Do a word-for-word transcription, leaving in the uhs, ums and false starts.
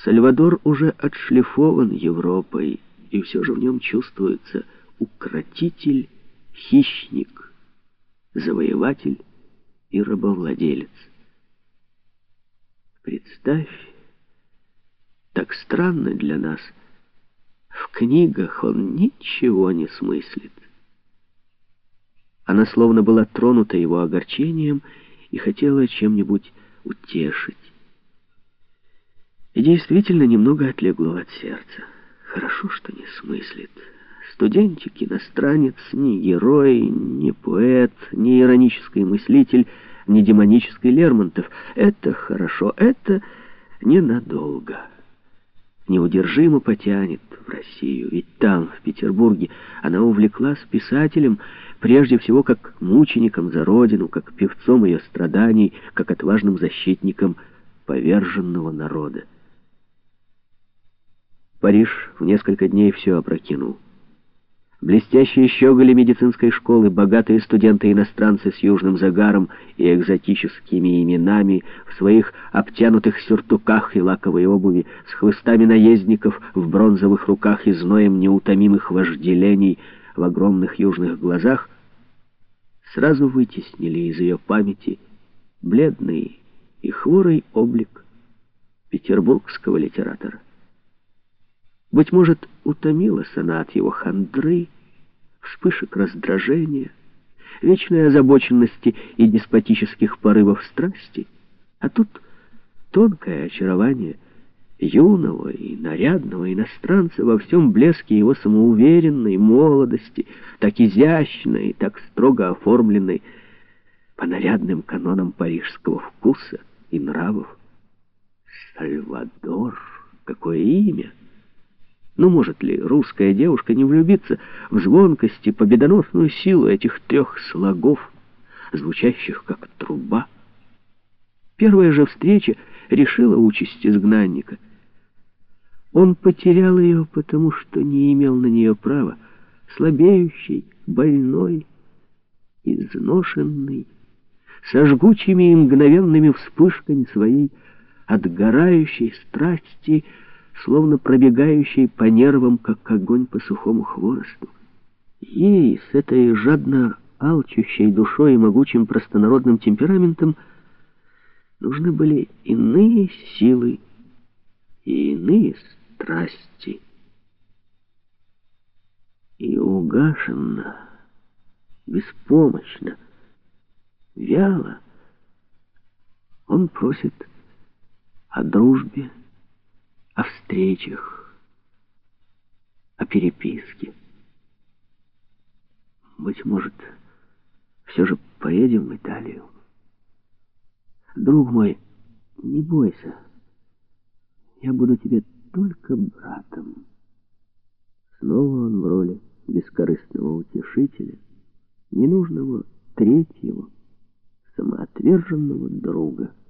Сальвадор уже отшлифован Европой, и все же в нем чувствуется укротитель, хищник, завоеватель и рабовладелец. Представь, так странно для нас, в книгах он ничего не смыслит. Она словно была тронута его огорчением и хотела чем-нибудь утешить. И действительно немного отлегло от сердца. Хорошо, что не смыслит. Студентик, иностранец, ни герой, ни поэт, ни иронический мыслитель, ни демонический Лермонтов. Это хорошо, это ненадолго. Неудержимо потянет в Россию. Ведь там, в Петербурге, она увлеклась писателем, прежде всего как мучеником за родину, как певцом ее страданий, как отважным защитником поверженного народа. Париж в несколько дней все опрокинул. Блестящие щеголи медицинской школы, богатые студенты-иностранцы с южным загаром и экзотическими именами, в своих обтянутых сюртуках и лаковой обуви, с хлыстами наездников в бронзовых руках и зноем неутомимых вожделений в огромных южных глазах, сразу вытеснили из ее памяти бледный и хворый облик петербургского литератора. Быть может, утомилась она от его хандры, вспышек раздражения, вечной озабоченности и деспотических порывов страсти, а тут тонкое очарование юного и нарядного иностранца во всем блеске его самоуверенной молодости, так изящной, так строго оформленной по нарядным канонам парижского вкуса и нравов. Сальвадор, какое имя! Ну, может ли русская девушка не влюбиться в звонкость и победоносную силу этих трех слогов, звучащих как труба? Первая же встреча решила участь изгнанника. Он потерял ее, потому что не имел на нее права, слабеющий, больной, изношенный, со жгучими и мгновенными вспышками своей отгорающей страсти, словно пробегающей по нервам, как огонь по сухому хворосту. Ей, с этой жадно алчущей душой и могучим простонародным темпераментом, нужны были иные силы и иные страсти. И угашенно, беспомощно, вяло он просит о дружбе, о встречах, о переписке. Быть может, все же поедем в Италию? Друг мой, не бойся. Я буду тебе только братом. Снова он в роли бескорыстного утешителя, ненужного третьего, самоотверженного друга.